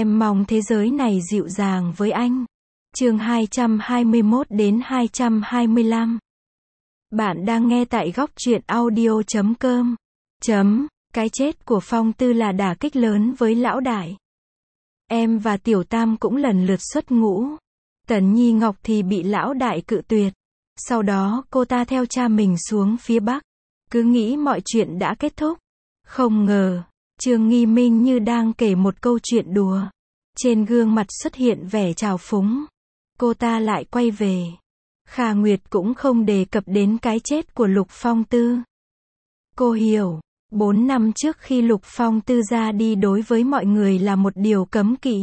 Em mong thế giới này dịu dàng với anh. Chương 221 đến 225. Bạn đang nghe tại góc truyện audio.com. Cái chết của Phong Tư là đả kích lớn với lão đại. Em và Tiểu Tam cũng lần lượt xuất ngũ. Tần Nhi Ngọc thì bị lão đại cự tuyệt. Sau đó cô ta theo cha mình xuống phía Bắc. Cứ nghĩ mọi chuyện đã kết thúc. Không ngờ, Trương Nghi Minh như đang kể một câu chuyện đùa. Trên gương mặt xuất hiện vẻ trào phúng. Cô ta lại quay về. Kha Nguyệt cũng không đề cập đến cái chết của Lục Phong Tư. Cô hiểu, 4 năm trước khi Lục Phong Tư ra đi đối với mọi người là một điều cấm kỵ.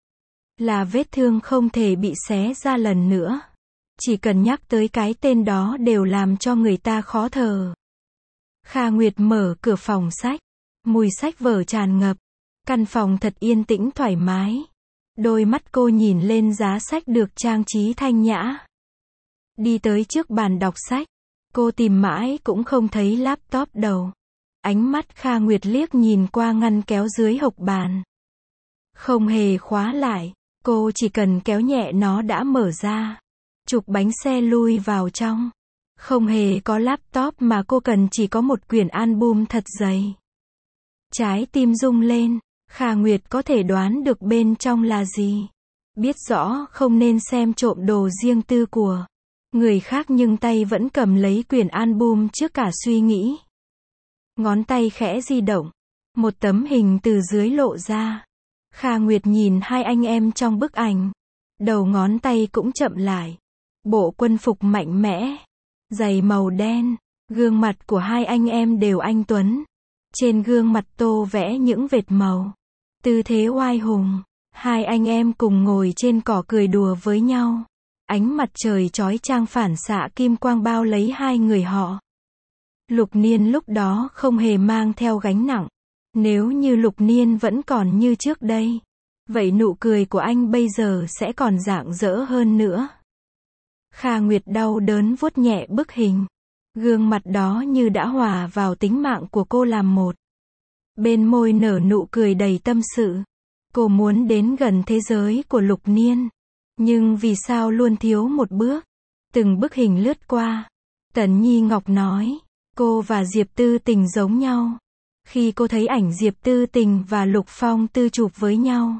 Là vết thương không thể bị xé ra lần nữa. Chỉ cần nhắc tới cái tên đó đều làm cho người ta khó thở. Kha Nguyệt mở cửa phòng sách. Mùi sách vở tràn ngập. Căn phòng thật yên tĩnh thoải mái. Đôi mắt cô nhìn lên giá sách được trang trí thanh nhã. Đi tới trước bàn đọc sách. Cô tìm mãi cũng không thấy laptop đầu. Ánh mắt Kha Nguyệt liếc nhìn qua ngăn kéo dưới hộc bàn. Không hề khóa lại. Cô chỉ cần kéo nhẹ nó đã mở ra. Trục bánh xe lui vào trong. Không hề có laptop mà cô cần chỉ có một quyển album thật dày. Trái tim rung lên. Kha Nguyệt có thể đoán được bên trong là gì. Biết rõ không nên xem trộm đồ riêng tư của người khác nhưng tay vẫn cầm lấy quyển album trước cả suy nghĩ. Ngón tay khẽ di động. Một tấm hình từ dưới lộ ra. Kha Nguyệt nhìn hai anh em trong bức ảnh. Đầu ngón tay cũng chậm lại. Bộ quân phục mạnh mẽ. Giày màu đen. Gương mặt của hai anh em đều anh tuấn. Trên gương mặt tô vẽ những vệt màu. Tư thế oai hùng. Hai anh em cùng ngồi trên cỏ cười đùa với nhau. Ánh mặt trời chói chang phản xạ kim quang bao lấy hai người họ. Lục Niên lúc đó không hề mang theo gánh nặng. Nếu như Lục Niên vẫn còn như trước đây, vậy nụ cười của anh bây giờ sẽ còn rạng rỡ hơn nữa. Kha Nguyệt đau đớn vuốt nhẹ bức hình. Gương mặt đó như đã hòa vào tính mạng của cô làm một. Bên môi nở nụ cười đầy tâm sự. Cô muốn đến gần thế giới của Lục Niên. Nhưng vì sao luôn thiếu một bước. Từng bức hình lướt qua. Tần Nhi Ngọc nói. Cô và Diệp Tư Tình giống nhau. Khi cô thấy ảnh Diệp Tư Tình và Lục Phong Tư chụp với nhau.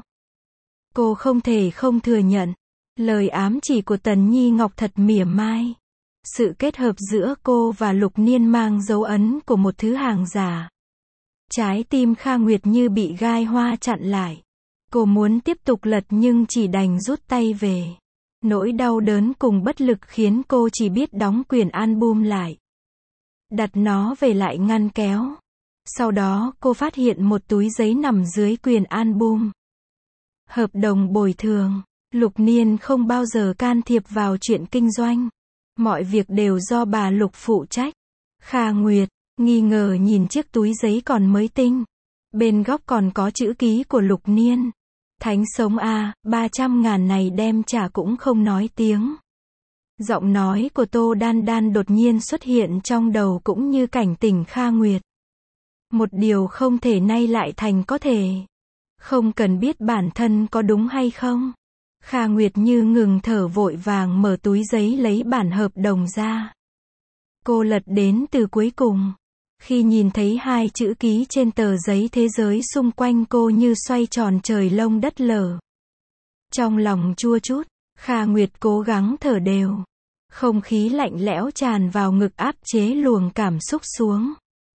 Cô không thể không thừa nhận. Lời ám chỉ của Tần Nhi Ngọc thật mỉa mai. Sự kết hợp giữa cô và Lục Niên mang dấu ấn của một thứ hàng giả. Trái tim Kha Nguyệt như bị gai hoa chặn lại. Cô muốn tiếp tục lật nhưng chỉ đành rút tay về. Nỗi đau đớn cùng bất lực khiến cô chỉ biết đóng quyển album lại. Đặt nó về lại ngăn kéo. Sau đó cô phát hiện một túi giấy nằm dưới quyển album. Hợp đồng bồi thường. Lục Niên không bao giờ can thiệp vào chuyện kinh doanh. Mọi việc đều do bà Lục phụ trách. Kha Nguyệt nghi ngờ nhìn chiếc túi giấy còn mới tinh. Bên góc còn có chữ ký của Lục Niên. Thánh sống a, 300.000 này đem trả cũng không nói tiếng. Giọng nói của Tô Đan Đan đột nhiên xuất hiện trong đầu cũng như cảnh tỉnh Kha Nguyệt. Một điều không thể nay lại thành có thể. Không cần biết bản thân có đúng hay không. Kha Nguyệt như ngừng thở vội vàng mở túi giấy lấy bản hợp đồng ra. Cô lật đến từ cuối cùng. Khi nhìn thấy hai chữ ký trên tờ giấy thế giới xung quanh cô như xoay tròn trời lông đất lở. Trong lòng chua chút, Kha Nguyệt cố gắng thở đều. Không khí lạnh lẽo tràn vào ngực áp chế luồng cảm xúc xuống.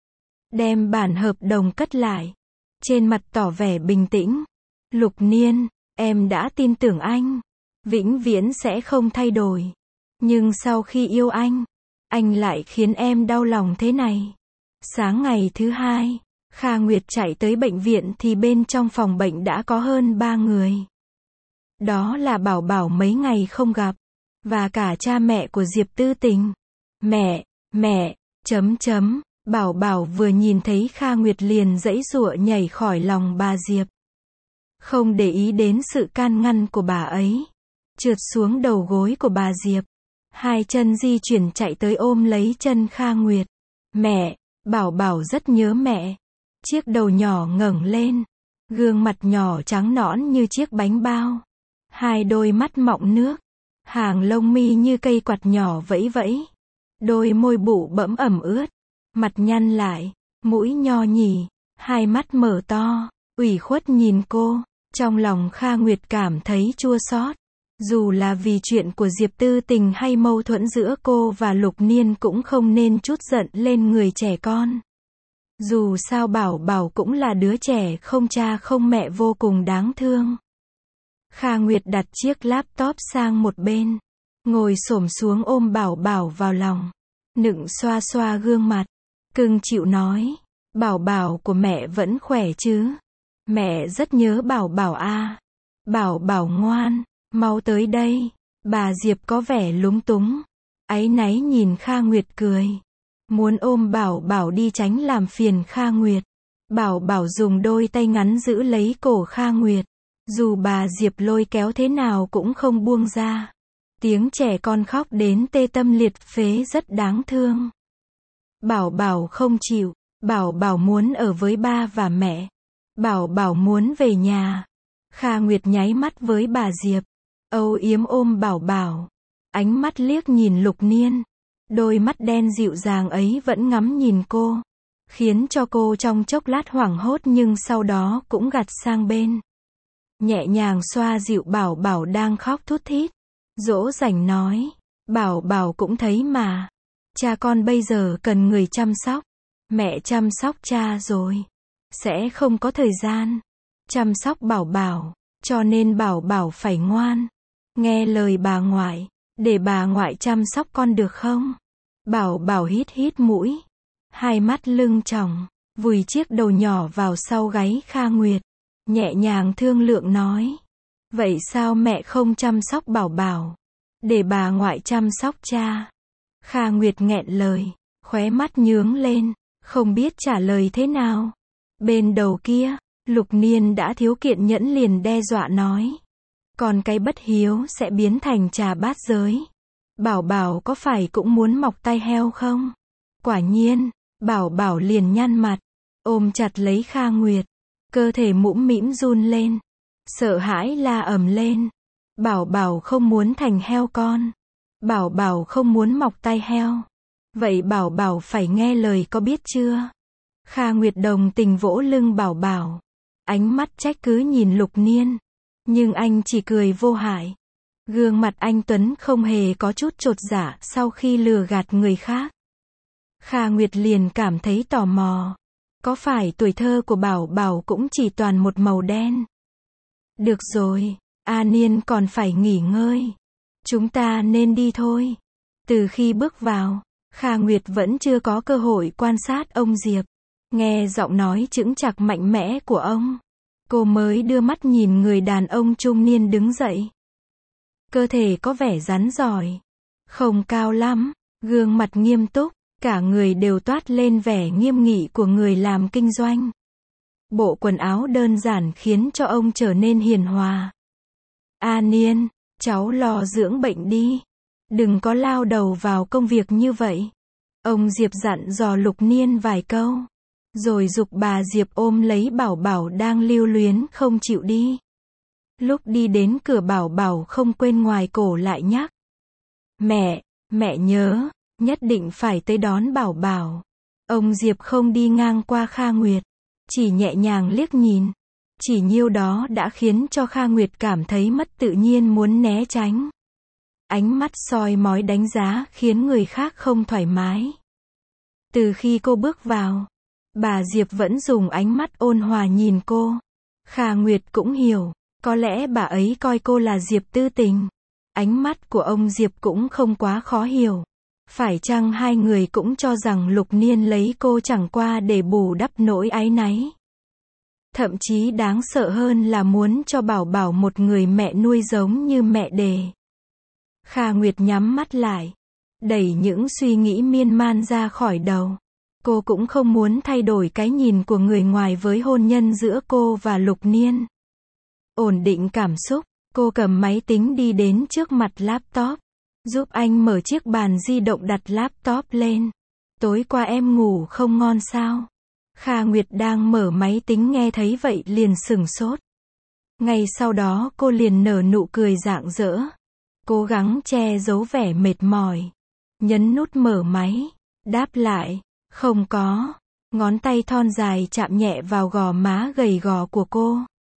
Đem bản hợp đồng cất lại. Trên mặt tỏ vẻ bình tĩnh. Lục Niên, em đã tin tưởng anh. Vĩnh viễn sẽ không thay đổi. Nhưng sau khi yêu anh lại khiến em đau lòng thế này. Sáng ngày thứ hai, Kha Nguyệt chạy tới bệnh viện thì bên trong phòng bệnh đã có hơn 3 người. Đó là Bảo Bảo mấy ngày không gặp. Và cả cha mẹ của Diệp Tư Tình. Mẹ, Bảo Bảo vừa nhìn thấy Kha Nguyệt liền giãy giụa nhảy khỏi lòng bà Diệp. Không để ý đến sự can ngăn của bà ấy. Trượt xuống đầu gối của bà Diệp. Hai chân di chuyển chạy tới ôm lấy chân Kha Nguyệt. Mẹ, Bảo Bảo rất nhớ mẹ. Chiếc đầu nhỏ ngẩng lên. Gương mặt nhỏ trắng nõn như chiếc bánh bao. Hai đôi mắt mọng nước. Hàng lông mi như cây quạt nhỏ vẫy vẫy. Đôi môi bụ bẫm ẩm ướt. Mặt nhăn lại. Mũi nho nhì. Hai mắt mở to. Ủy khuất nhìn cô. Trong lòng Kha Nguyệt cảm thấy chua xót. Dù là vì chuyện của Diệp Tư Tình hay mâu thuẫn giữa cô và Lục Niên cũng không nên trút giận lên người trẻ con. Dù sao Bảo Bảo cũng là đứa trẻ không cha không mẹ vô cùng đáng thương. Kha Nguyệt đặt chiếc laptop sang một bên. Ngồi xổm xuống ôm Bảo Bảo vào lòng. Nựng xoa xoa gương mặt. Cưng chịu nói. Bảo Bảo của mẹ vẫn khỏe chứ? Mẹ rất nhớ Bảo Bảo à. Bảo Bảo ngoan. Mau tới đây. Bà Diệp có vẻ lúng túng. Áy náy nhìn Kha Nguyệt cười. Muốn ôm Bảo Bảo đi tránh làm phiền Kha Nguyệt. Bảo Bảo dùng đôi tay ngắn giữ lấy cổ Kha Nguyệt. Dù bà Diệp lôi kéo thế nào cũng không buông ra. Tiếng trẻ con khóc đến tê tâm liệt phế rất đáng thương. Bảo Bảo không chịu. Bảo Bảo muốn ở với ba và mẹ. Bảo Bảo muốn về nhà. Kha Nguyệt nháy mắt với bà Diệp. Âu yếm ôm Bảo Bảo. Ánh mắt liếc nhìn Lục Niên. Đôi mắt đen dịu dàng ấy vẫn ngắm nhìn cô. Khiến cho cô trong chốc lát hoảng hốt nhưng sau đó cũng gạt sang bên. Nhẹ nhàng xoa dịu Bảo Bảo đang khóc thút thít. Dỗ dành nói. Bảo Bảo cũng thấy mà. Cha con bây giờ cần người chăm sóc. Mẹ chăm sóc cha rồi. Sẽ không có thời gian chăm sóc Bảo Bảo. Cho nên Bảo Bảo phải ngoan. Nghe lời bà ngoại. Để bà ngoại chăm sóc con được không? Bảo Bảo hít hít mũi. Hai mắt lưng tròng. Vùi chiếc đầu nhỏ vào sau gáy Kha Nguyệt. Nhẹ nhàng thương lượng nói. Vậy sao mẹ không chăm sóc Bảo Bảo? Để bà ngoại chăm sóc cha. Kha Nguyệt nghẹn lời. Khóe mắt nhướng lên. Không biết trả lời thế nào. Bên đầu kia, Lục Niên đã thiếu kiên nhẫn liền đe dọa nói. Còn cái bất hiếu sẽ biến thành trà bát giới. Bảo Bảo có phải cũng muốn mọc tai heo không? Quả nhiên, Bảo Bảo liền nhăn mặt. Ôm chặt lấy Kha Nguyệt. Cơ thể mũm mĩm run lên. Sợ hãi la ầm lên. Bảo Bảo không muốn thành heo con. Bảo Bảo không muốn mọc tai heo. Vậy Bảo Bảo phải nghe lời có biết chưa? Kha Nguyệt đồng tình vỗ lưng Bảo Bảo. Ánh mắt trách cứ nhìn Lục Niên. Nhưng anh chỉ cười vô hại. Gương mặt anh Tuấn không hề có chút chột dạ sau khi lừa gạt người khác. Kha Nguyệt liền cảm thấy tò mò. Có phải tuổi thơ của Bảo Bảo cũng chỉ toàn một màu đen? Được rồi, A Niên còn phải nghỉ ngơi. Chúng ta nên đi thôi. Từ khi bước vào, Kha Nguyệt vẫn chưa có cơ hội quan sát ông Diệp. Nghe giọng nói chững chạc mạnh mẽ của ông. Cô mới đưa mắt nhìn người đàn ông trung niên đứng dậy. Cơ thể có vẻ rắn giỏi. Không cao lắm, gương mặt nghiêm túc, cả người đều toát lên vẻ nghiêm nghị của người làm kinh doanh. Bộ quần áo đơn giản khiến cho ông trở nên hiền hòa. A Niên, cháu lo dưỡng bệnh đi. Đừng có lao đầu vào công việc như vậy. Ông Diệp dặn dò Lục Niên vài câu. Rồi giục bà Diệp ôm lấy Bảo Bảo đang lưu luyến không chịu đi. Lúc đi đến cửa Bảo Bảo không quên ngoài cổ lại nhắc. Mẹ nhớ, nhất định phải tới đón Bảo Bảo. Ông Diệp không đi ngang qua Kha Nguyệt. Chỉ nhẹ nhàng liếc nhìn. Chỉ nhiêu đó đã khiến cho Kha Nguyệt cảm thấy mất tự nhiên muốn né tránh. Ánh mắt soi mói đánh giá khiến người khác không thoải mái. Từ khi cô bước vào, bà Diệp vẫn dùng ánh mắt ôn hòa nhìn cô. Kha Nguyệt cũng hiểu, có lẽ bà ấy coi cô là Diệp Tư Tình. Ánh mắt của ông Diệp cũng không quá khó hiểu. Phải chăng hai người cũng cho rằng Lục Niên lấy cô chẳng qua để bù đắp nỗi áy náy. Thậm chí đáng sợ hơn là muốn cho Bảo Bảo một người mẹ nuôi giống như mẹ đẻ. Kha Nguyệt nhắm mắt lại, đẩy những suy nghĩ miên man ra khỏi đầu. Cô cũng không muốn thay đổi cái nhìn của người ngoài với hôn nhân giữa cô và Lục Niên. Ổn định cảm xúc, cô cầm máy tính đi đến trước mặt laptop. Giúp anh mở chiếc bàn di động đặt laptop lên. Tối qua em ngủ không ngon sao? Kha Nguyệt đang mở máy tính nghe thấy vậy liền sửng sốt. Ngay sau đó cô liền nở nụ cười rạng rỡ. Cố gắng che giấu vẻ mệt mỏi. Nhấn nút mở máy. Đáp lại. Không có. Ngón tay thon dài chạm nhẹ vào gò má gầy gò của cô.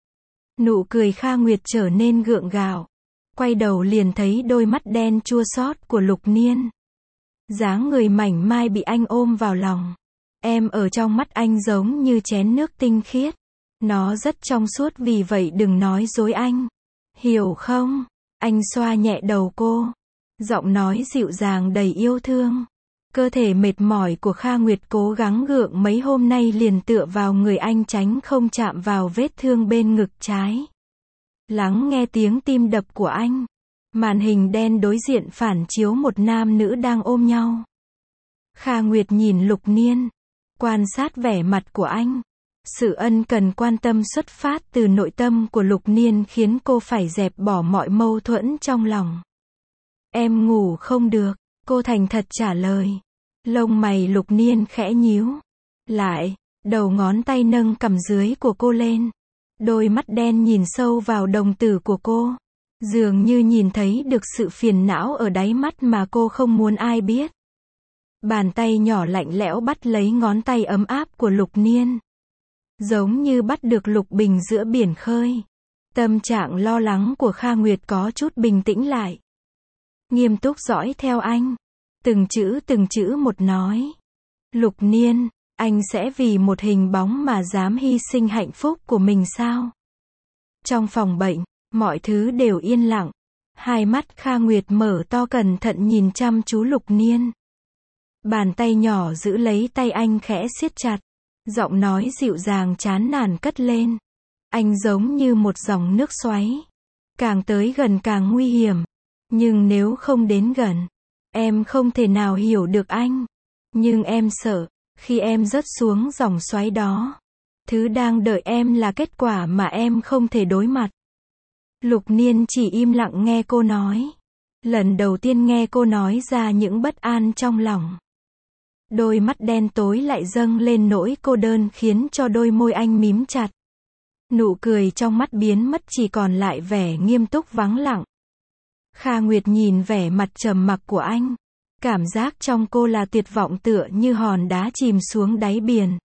Nụ cười Kha Nguyệt trở nên gượng gạo. Quay đầu liền thấy đôi mắt đen chua xót của Lục Niên. Dáng người mảnh mai bị anh ôm vào lòng. Em ở trong mắt anh giống như chén nước tinh khiết. Nó rất trong suốt vì vậy đừng nói dối anh. Hiểu không? Anh xoa nhẹ đầu cô. Giọng nói dịu dàng đầy yêu thương. Cơ thể mệt mỏi của Kha Nguyệt cố gắng gượng mấy hôm nay liền tựa vào người anh tránh không chạm vào vết thương bên ngực trái. Lắng nghe tiếng tim đập của anh. Màn hình đen đối diện phản chiếu một nam nữ đang ôm nhau. Kha Nguyệt nhìn Lục Niên. Quan sát vẻ mặt của anh. Sự ân cần quan tâm xuất phát từ nội tâm của Lục Niên khiến cô phải dẹp bỏ mọi mâu thuẫn trong lòng. Em ngủ không được, cô thành thật trả lời. Lông mày Lục Niên khẽ nhíu lại, đầu ngón tay nâng cằm dưới của cô lên. Đôi mắt đen nhìn sâu vào đồng tử của cô. Dường như nhìn thấy được sự phiền não ở đáy mắt mà cô không muốn ai biết. Bàn tay nhỏ lạnh lẽo bắt lấy ngón tay ấm áp của Lục Niên. Giống như bắt được lục bình giữa biển khơi. Tâm trạng lo lắng của Kha Nguyệt có chút bình tĩnh lại. Nghiêm túc dõi theo anh. Từng chữ một nói. Lục Niên, anh sẽ vì một hình bóng mà dám hy sinh hạnh phúc của mình sao? Trong phòng bệnh, mọi thứ đều yên lặng. Hai mắt Kha Nguyệt mở to cẩn thận nhìn chăm chú Lục Niên. Bàn tay nhỏ giữ lấy tay anh khẽ siết chặt. Giọng nói dịu dàng chán nản cất lên. Anh giống như một dòng nước xoáy. Càng tới gần càng nguy hiểm. Nhưng nếu không đến gần, em không thể nào hiểu được anh. Nhưng em sợ, khi em rớt xuống dòng xoáy đó, thứ đang đợi em là kết quả mà em không thể đối mặt. Lục Niên chỉ im lặng nghe cô nói. Lần đầu tiên nghe cô nói ra những bất an trong lòng. Đôi mắt đen tối lại dâng lên nỗi cô đơn khiến cho đôi môi anh mím chặt. Nụ cười trong mắt biến mất chỉ còn lại vẻ nghiêm túc vắng lặng. Kha Nguyệt nhìn vẻ mặt trầm mặc của anh. Cảm giác trong cô là tuyệt vọng tựa như hòn đá chìm xuống đáy biển.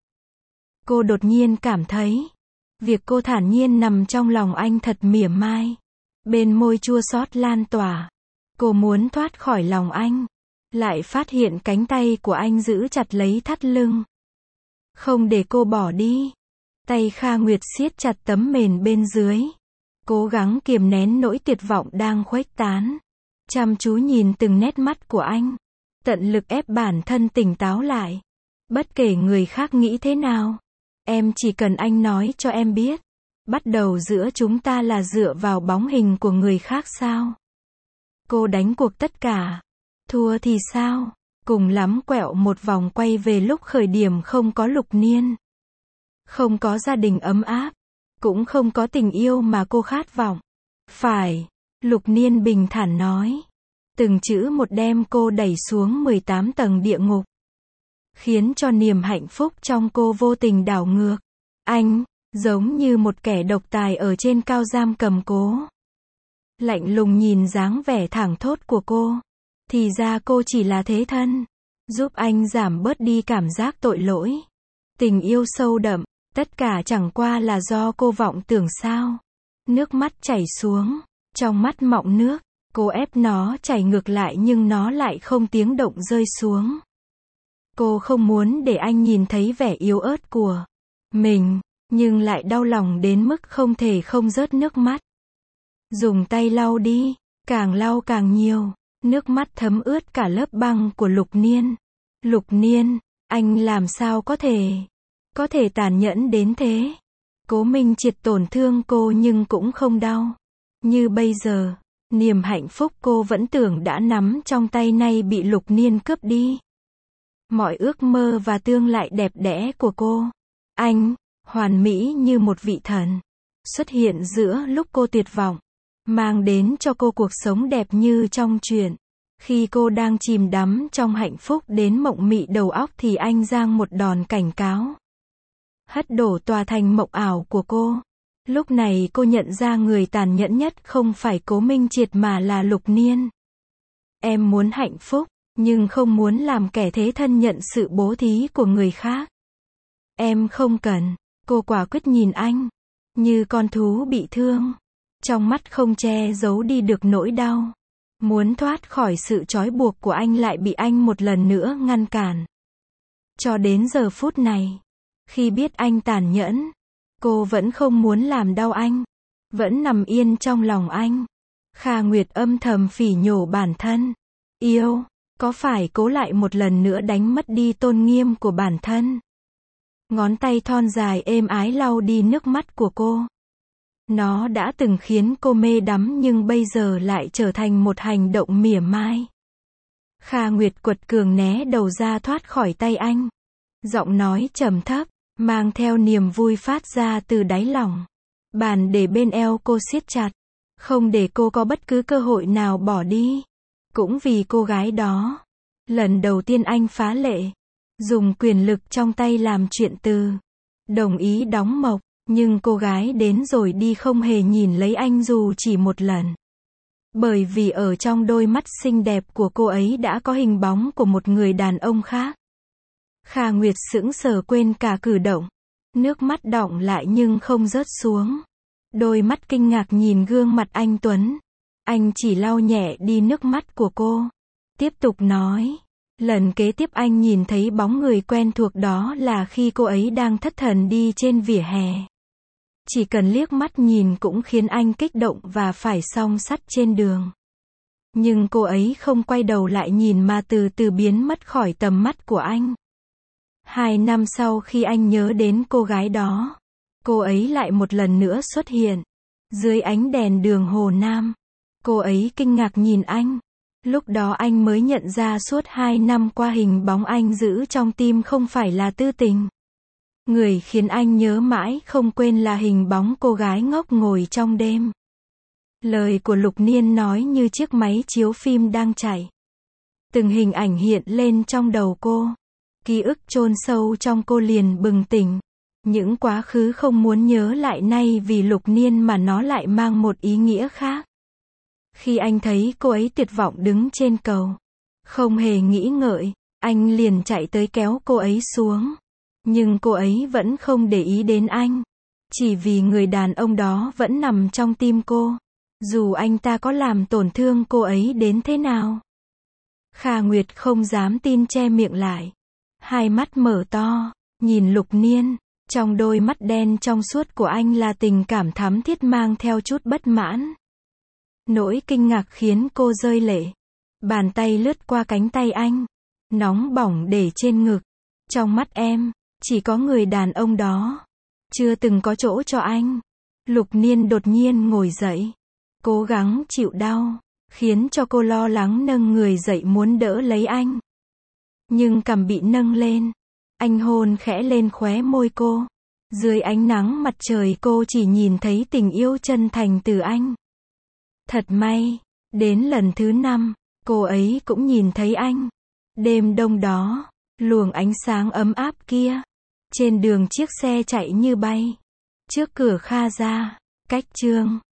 Cô đột nhiên cảm thấy, việc cô thản nhiên nằm trong lòng anh thật mỉa mai. Bên môi chua xót lan tỏa. Cô muốn thoát khỏi lòng anh. Lại phát hiện cánh tay của anh giữ chặt lấy thắt lưng. Không để cô bỏ đi. Tay Kha Nguyệt siết chặt tấm mền bên dưới. Cố gắng kiềm nén nỗi tuyệt vọng đang khuếch tán. Chăm chú nhìn từng nét mắt của anh. Tận lực ép bản thân tỉnh táo lại. Bất kể người khác nghĩ thế nào. Em chỉ cần anh nói cho em biết. Bắt đầu giữa chúng ta là dựa vào bóng hình của người khác sao? Cô đánh cuộc tất cả. Thua thì sao? Cùng lắm quẹo một vòng quay về lúc khởi điểm không có Lục Niên. Không có gia đình ấm áp. Cũng không có tình yêu mà cô khát vọng. Phải. Lục Niên bình thản nói. Từng chữ một đem cô đẩy xuống 18 tầng địa ngục. Khiến cho niềm hạnh phúc trong cô vô tình đảo ngược. Anh, giống như một kẻ độc tài ở trên cao giam cầm cố. Lạnh lùng nhìn dáng vẻ thẳng thốt của cô. Thì ra cô chỉ là thế thân. Giúp anh giảm bớt đi cảm giác tội lỗi. Tình yêu sâu đậm. Tất cả chẳng qua là do cô vọng tưởng sao. Nước mắt chảy xuống. Trong mắt mọng nước. Cô ép nó chảy ngược lại nhưng nó lại không tiếng động rơi xuống. Cô không muốn để anh nhìn thấy vẻ yếu ớt của mình. Nhưng lại đau lòng đến mức không thể không rớt nước mắt. Dùng tay lau đi. Càng lau càng nhiều. Nước mắt thấm ướt cả lớp băng của Lục Niên. Lục Niên, anh làm sao có thể tàn nhẫn đến thế. Cố Minh Triệt tổn thương cô nhưng cũng không đau. Như bây giờ, niềm hạnh phúc cô vẫn tưởng đã nắm trong tay nay bị Lục Niên cướp đi. Mọi ước mơ và tương lai đẹp đẽ của cô. Anh, hoàn mỹ như một vị thần. Xuất hiện giữa lúc cô tuyệt vọng. Mang đến cho cô cuộc sống đẹp như trong truyện. Khi cô đang chìm đắm trong hạnh phúc đến mộng mị đầu óc thì anh giang một đòn cảnh cáo. hất đổ tòa thành mộng ảo của cô. Lúc này cô nhận ra người tàn nhẫn nhất không phải Cố Minh Triệt mà là Lục Niên. Em muốn hạnh phúc, nhưng không muốn làm kẻ thế thân nhận sự bố thí của người khác. Em không cần. Cô quả quyết nhìn anh, như con thú bị thương. Trong mắt không che giấu đi được nỗi đau. Muốn thoát khỏi sự trói buộc của anh lại bị anh một lần nữa ngăn cản. Cho đến giờ phút này, khi biết anh tàn nhẫn, cô vẫn không muốn làm đau anh. Vẫn nằm yên trong lòng anh. Kha Nguyệt âm thầm phỉ nhổ bản thân. Yêu, có phải cố lại một lần nữa đánh mất đi tôn nghiêm của bản thân? Ngón tay thon dài êm ái lau đi nước mắt của cô. Nó đã từng khiến cô mê đắm nhưng bây giờ lại trở thành một hành động mỉa mai. Kha Nguyệt quật cường né đầu ra thoát khỏi tay anh. Giọng nói trầm thấp, mang theo niềm vui phát ra từ đáy lòng. Bàn để bên eo cô siết chặt, không để cô có bất cứ cơ hội nào bỏ đi. Cũng vì cô gái đó, lần đầu tiên anh phá lệ, dùng quyền lực trong tay làm chuyện từ. Đồng ý đóng mộc, nhưng cô gái đến rồi đi không hề nhìn lấy anh dù chỉ một lần. Bởi vì ở trong đôi mắt xinh đẹp của cô ấy đã có hình bóng của một người đàn ông khác. Kha Nguyệt sững sờ quên cả cử động. Nước mắt đọng lại nhưng không rớt xuống. Đôi mắt kinh ngạc nhìn gương mặt anh Tuấn. Anh chỉ lau nhẹ đi nước mắt của cô. Tiếp tục nói. Lần kế tiếp anh nhìn thấy bóng người quen thuộc đó là khi cô ấy đang thất thần đi trên vỉa hè. Chỉ cần liếc mắt nhìn cũng khiến anh kích động và phải song sắt trên đường. Nhưng cô ấy không quay đầu lại nhìn mà từ từ biến mất khỏi tầm mắt của anh. 2 năm sau khi anh nhớ đến cô gái đó, cô ấy lại một lần nữa xuất hiện. Dưới ánh đèn đường Hồ Nam, cô ấy kinh ngạc nhìn anh. Lúc đó anh mới nhận ra suốt 2 năm qua hình bóng anh giữ trong tim không phải là Tư Tình. Người khiến anh nhớ mãi không quên là hình bóng cô gái ngốc ngồi trong đêm. Lời của Lục Niên nói như chiếc máy chiếu phim đang chạy. Từng hình ảnh hiện lên trong đầu cô. Ký ức chôn sâu trong cô liền bừng tỉnh. Những quá khứ không muốn nhớ lại nay vì Lục Niên mà nó lại mang một ý nghĩa khác. Khi anh thấy cô ấy tuyệt vọng đứng trên cầu, không hề nghĩ ngợi, anh liền chạy tới kéo cô ấy xuống. Nhưng cô ấy vẫn không để ý đến anh. Chỉ vì người đàn ông đó vẫn nằm trong tim cô. Dù anh ta có làm tổn thương cô ấy đến thế nào. Kha Nguyệt không dám tin che miệng lại. Hai mắt mở to, nhìn Lục Niên. Trong đôi mắt đen trong suốt của anh là tình cảm thắm thiết mang theo chút bất mãn. Nỗi kinh ngạc khiến cô rơi lệ. Bàn tay lướt qua cánh tay anh. Nóng bỏng để trên ngực. Trong mắt em, chỉ có người đàn ông đó. Chưa từng có chỗ cho anh. Lục Niên đột nhiên ngồi dậy. Cố gắng chịu đau. Khiến cho cô lo lắng nâng người dậy muốn đỡ lấy anh. Nhưng cằm bị nâng lên. Anh hôn khẽ lên khóe môi cô. Dưới ánh nắng mặt trời cô chỉ nhìn thấy tình yêu chân thành từ anh. Thật may, đến lần thứ 5, cô ấy cũng nhìn thấy anh. Đêm đông đó, luồng ánh sáng ấm áp kia. Trên đường chiếc xe chạy như bay. Trước cửa Kha gia, cách chương